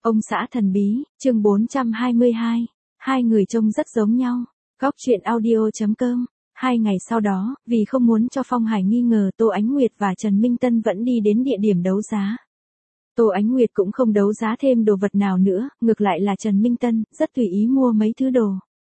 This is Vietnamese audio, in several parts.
Ông xã thần bí, chương 422. Hai người trông rất giống nhau. Góc truyện audio.com. 2 ngày sau đó, vì không muốn cho Phong Hải nghi ngờ, Tô Ánh Nguyệt và Trần Minh Tân vẫn đi đến địa điểm đấu giá. Tô Ánh Nguyệt cũng không đấu giá thêm đồ vật nào nữa, ngược lại là Trần Minh Tân, rất tùy ý mua mấy thứ đồ.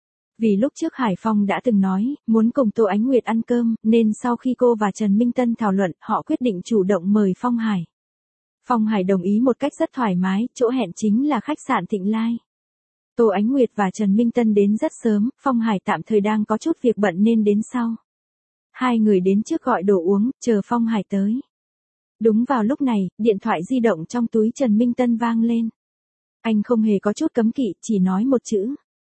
Vì lúc trước Hải Phong đã từng nói, muốn cùng Tô Ánh Nguyệt ăn cơm, nên sau khi cô và Trần Minh Tân thảo luận, họ quyết định chủ động mời Phong Hải. Phong Hải đồng ý một cách rất thoải mái, chỗ hẹn chính là khách sạn Thịnh Lai. Tô Ánh Nguyệt và Trần Minh Tân đến rất sớm, Phong Hải tạm thời đang có chút việc bận nên đến sau. Hai người đến trước gọi đồ uống, chờ Phong Hải tới. Đúng vào lúc này, điện thoại di động trong túi Trần Minh Tân vang lên. Anh không hề có chút cấm kỵ, chỉ nói một chữ.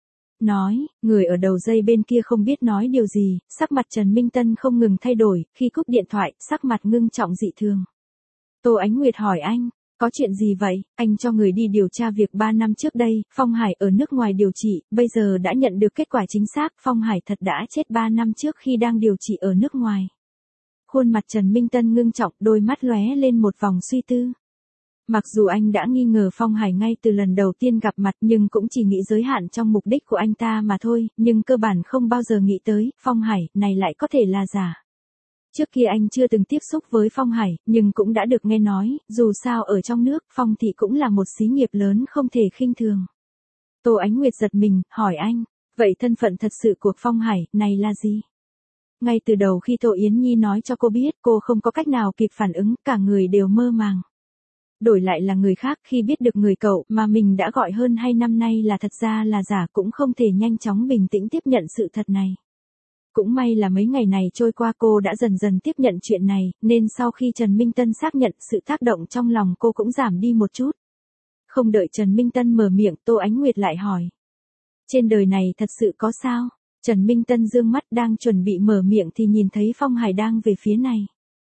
Nói, người ở đầu dây bên kia không biết nói điều gì, sắc mặt Trần Minh Tân không ngừng thay đổi, khi cúp điện thoại, sắc mặt ngưng trọng dị thường. Tô Ánh Nguyệt hỏi anh, có chuyện gì vậy? Anh cho người đi điều tra việc 3 năm trước đây, Phong Hải ở nước ngoài điều trị, bây giờ đã nhận được kết quả chính xác, Phong Hải thật đã chết 3 năm trước khi đang điều trị ở nước ngoài. Khuôn mặt Trần Minh Tân ngưng trọng, đôi mắt lóe lên một vòng suy tư. Mặc dù anh đã nghi ngờ Phong Hải ngay từ lần đầu tiên gặp mặt nhưng cũng chỉ nghĩ giới hạn trong mục đích của anh ta mà thôi, nhưng cơ bản không bao giờ nghĩ tới, Phong Hải này lại có thể là giả. Trước kia anh chưa từng tiếp xúc với Phong Hải, nhưng cũng đã được nghe nói, dù sao ở trong nước, Phong thị cũng là một xí nghiệp lớn không thể khinh thường. Tô Ánh Nguyệt giật mình, hỏi anh, vậy thân phận thật sự của Phong Hải, này là gì? Ngay từ đầu khi Tô Yến Nhi nói cho cô biết, cô không có cách nào kịp phản ứng, cả người đều mơ màng. Đổi lại là người khác khi biết được người cậu mà mình đã gọi hơn 2 năm nay là thật ra là giả cũng không thể nhanh chóng bình tĩnh tiếp nhận sự thật này. Cũng may là mấy ngày này trôi qua cô đã dần dần tiếp nhận chuyện này, nên sau khi Trần Minh Tân xác nhận sự tác động trong lòng cô cũng giảm đi một chút. Không đợi Trần Minh Tân mở miệng, Tô Ánh Nguyệt lại hỏi. Trên đời này thật sự có sao? Trần Minh Tân dương mắt đang chuẩn bị mở miệng thì nhìn thấy Phong Hải đang về phía này.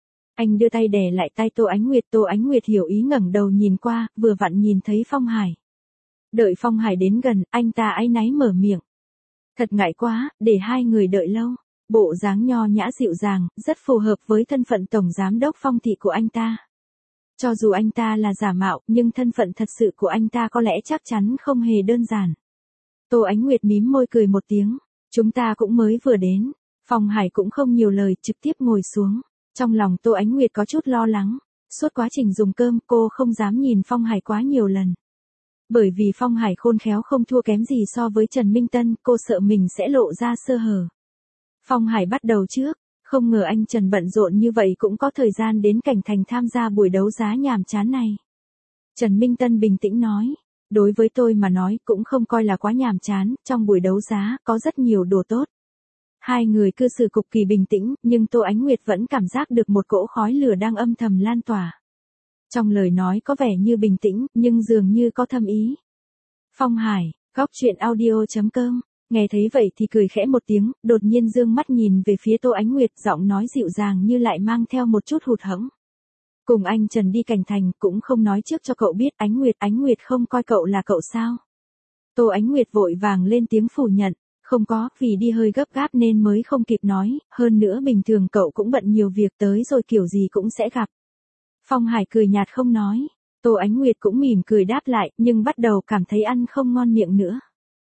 Anh đưa tay đè lại tay Tô Ánh Nguyệt hiểu ý ngẩng đầu nhìn qua, vừa vặn nhìn thấy Phong Hải. Đợi Phong Hải đến gần, anh ta áy náy mở miệng. Thật ngại quá, để hai người đợi lâu. Bộ dáng nho nhã dịu dàng, rất phù hợp với thân phận tổng giám đốc Phong thị của anh ta. Cho dù anh ta là giả mạo, nhưng thân phận thật sự của anh ta có lẽ chắc chắn không hề đơn giản. Tô Ánh Nguyệt mím môi cười một tiếng. Chúng ta cũng mới vừa đến. Phong Hải cũng không nhiều lời, trực tiếp ngồi xuống. Trong lòng Tô Ánh Nguyệt có chút lo lắng. Suốt quá trình dùng cơm, cô không dám nhìn Phong Hải quá nhiều lần. Bởi vì Phong Hải khôn khéo không thua kém gì so với Trần Minh Tân, cô sợ mình sẽ lộ ra sơ hở. Phong Hải bắt đầu trước, không ngờ anh Trần bận rộn như vậy cũng có thời gian đến Cảnh Thành tham gia buổi đấu giá nhàm chán này. Trần Minh Tân bình tĩnh nói, đối với tôi mà nói cũng không coi là quá nhàm chán, trong buổi đấu giá có rất nhiều đồ tốt. Hai người cư xử cực kỳ bình tĩnh, nhưng Tô Ánh Nguyệt vẫn cảm giác được một cỗ khói lửa đang âm thầm lan tỏa. Trong lời nói có vẻ như bình tĩnh, nhưng dường như có thâm ý. Phong Hải, góc truyện audio.com, nghe thấy vậy thì cười khẽ một tiếng, đột nhiên dương mắt nhìn về phía Tô Ánh Nguyệt, giọng nói dịu dàng như lại mang theo một chút hụt hẫng. Cùng anh Trần đi Cảnh Thành, cũng không nói trước cho cậu biết, Ánh Nguyệt không coi cậu là cậu sao? Tô Ánh Nguyệt vội vàng lên tiếng phủ nhận, không có, vì đi hơi gấp gáp nên mới không kịp nói, hơn nữa bình thường cậu cũng bận nhiều việc tới rồi kiểu gì cũng sẽ gặp. Phong Hải cười nhạt không nói, Tô Ánh Nguyệt cũng mỉm cười đáp lại, nhưng bắt đầu cảm thấy ăn không ngon miệng nữa.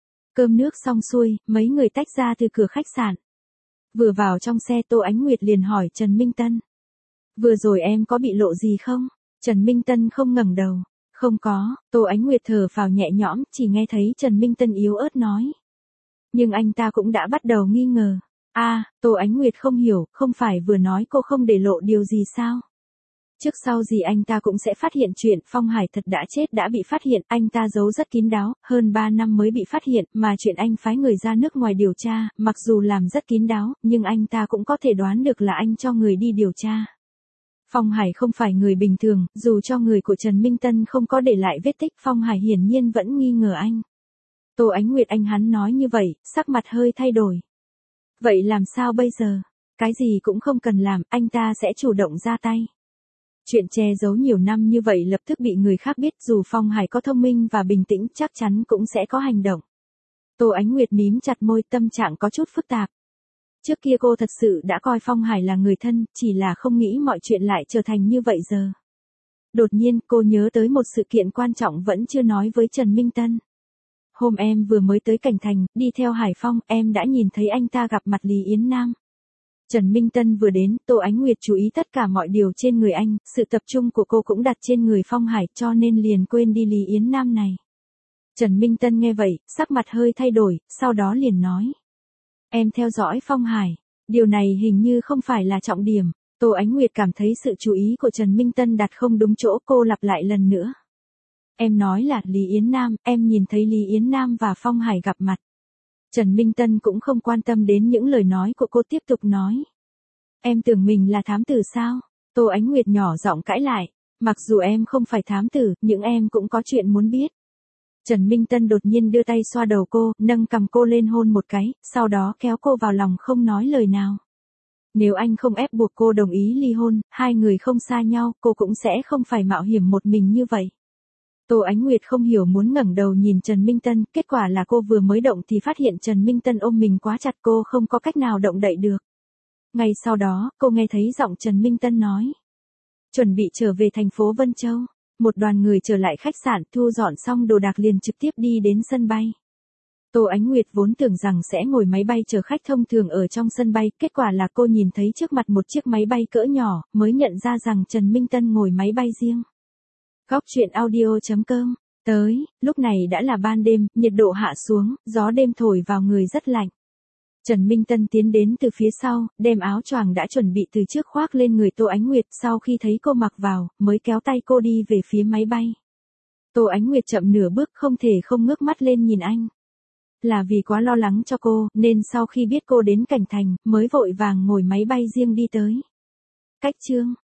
Cơm nước xong xuôi, mấy người tách ra từ cửa khách sạn. Vừa vào trong xe Tô Ánh Nguyệt liền hỏi Trần Minh Tân. Vừa rồi em có bị lộ gì không? Trần Minh Tân không ngẩng đầu. Không có, Tô Ánh Nguyệt thở phào nhẹ nhõm, chỉ nghe thấy Trần Minh Tân yếu ớt nói. Nhưng anh ta cũng đã bắt đầu nghi ngờ. Tô Ánh Nguyệt không hiểu, không phải vừa nói cô không để lộ điều gì sao? Trước sau gì anh ta cũng sẽ phát hiện chuyện Phong Hải thật đã chết đã bị phát hiện, anh ta giấu rất kín đáo, hơn 3 năm mới bị phát hiện, mà chuyện anh phái người ra nước ngoài điều tra, mặc dù làm rất kín đáo, nhưng anh ta cũng có thể đoán được là anh cho người đi điều tra. Phong Hải không phải người bình thường, dù cho người của Trần Minh Tân không có để lại vết tích, Phong Hải hiển nhiên vẫn nghi ngờ anh. Tô Ánh Nguyệt anh hắn nói như vậy, sắc mặt hơi thay đổi. Vậy làm sao bây giờ? Cái gì cũng không cần làm, anh ta sẽ chủ động ra tay. Chuyện che giấu nhiều năm như vậy lập tức bị người khác biết, dù Phong Hải có thông minh và bình tĩnh chắc chắn cũng sẽ có hành động. Tô Ánh Nguyệt mím chặt môi, tâm trạng có chút phức tạp. Trước kia cô thật sự đã coi Phong Hải là người thân, chỉ là không nghĩ mọi chuyện lại trở thành như vậy giờ. Đột nhiên cô nhớ tới một sự kiện quan trọng vẫn chưa nói với Trần Minh Tân. Hôm em vừa mới tới Cảnh Thành, đi theo Hải Phong, em đã nhìn thấy anh ta gặp mặt Lý Yến Nam. Trần Minh Tân vừa đến, Tô Ánh Nguyệt chú ý tất cả mọi điều trên người anh, sự tập trung của cô cũng đặt trên người Phong Hải cho nên liền quên đi Lý Yến Nam này. Trần Minh Tân nghe vậy, sắc mặt hơi thay đổi, sau đó liền nói. Em theo dõi Phong Hải, điều này hình như không phải là trọng điểm. Tô Ánh Nguyệt cảm thấy sự chú ý của Trần Minh Tân đặt không đúng chỗ, cô lặp lại lần nữa. Em nói là Lý Yến Nam, em nhìn thấy Lý Yến Nam và Phong Hải gặp mặt. Trần Minh Tân cũng không quan tâm đến những lời nói của cô, tiếp tục nói. Em tưởng mình là thám tử sao? Tô Ánh Nguyệt nhỏ giọng cãi lại. Mặc dù em không phải thám tử, nhưng em cũng có chuyện muốn biết. Trần Minh Tân đột nhiên đưa tay xoa đầu cô, nâng cằm cô lên hôn một cái, sau đó kéo cô vào lòng không nói lời nào. Nếu anh không ép buộc cô đồng ý ly hôn, hai người không xa nhau, cô cũng sẽ không phải mạo hiểm một mình như vậy. Tô Ánh Nguyệt không hiểu muốn ngẩng đầu nhìn Trần Minh Tân, kết quả là cô vừa mới động thì phát hiện Trần Minh Tân ôm mình quá chặt, cô không có cách nào động đậy được. Ngay sau đó, cô nghe thấy giọng Trần Minh Tân nói. Chuẩn bị trở về thành phố Vân Châu. Một đoàn người trở lại khách sạn, thu dọn xong đồ đạc liền trực tiếp đi đến sân bay. Tô Ánh Nguyệt vốn tưởng rằng sẽ ngồi máy bay chở khách thông thường ở trong sân bay, kết quả là cô nhìn thấy trước mặt một chiếc máy bay cỡ nhỏ, mới nhận ra rằng Trần Minh Tân ngồi máy bay riêng. Góc truyện audio.com. Tới, lúc này đã là ban đêm, nhiệt độ hạ xuống, gió đêm thổi vào người rất lạnh. Trần Minh Tân tiến đến từ phía sau, đem áo choàng đã chuẩn bị từ trước khoác lên người Tô Ánh Nguyệt, sau khi thấy cô mặc vào, mới kéo tay cô đi về phía máy bay. Tô Ánh Nguyệt chậm nửa bước, không thể không ngước mắt lên nhìn anh. Là vì quá lo lắng cho cô, nên sau khi biết cô đến Cảnh Thành, mới vội vàng ngồi máy bay riêng đi tới. Cách chương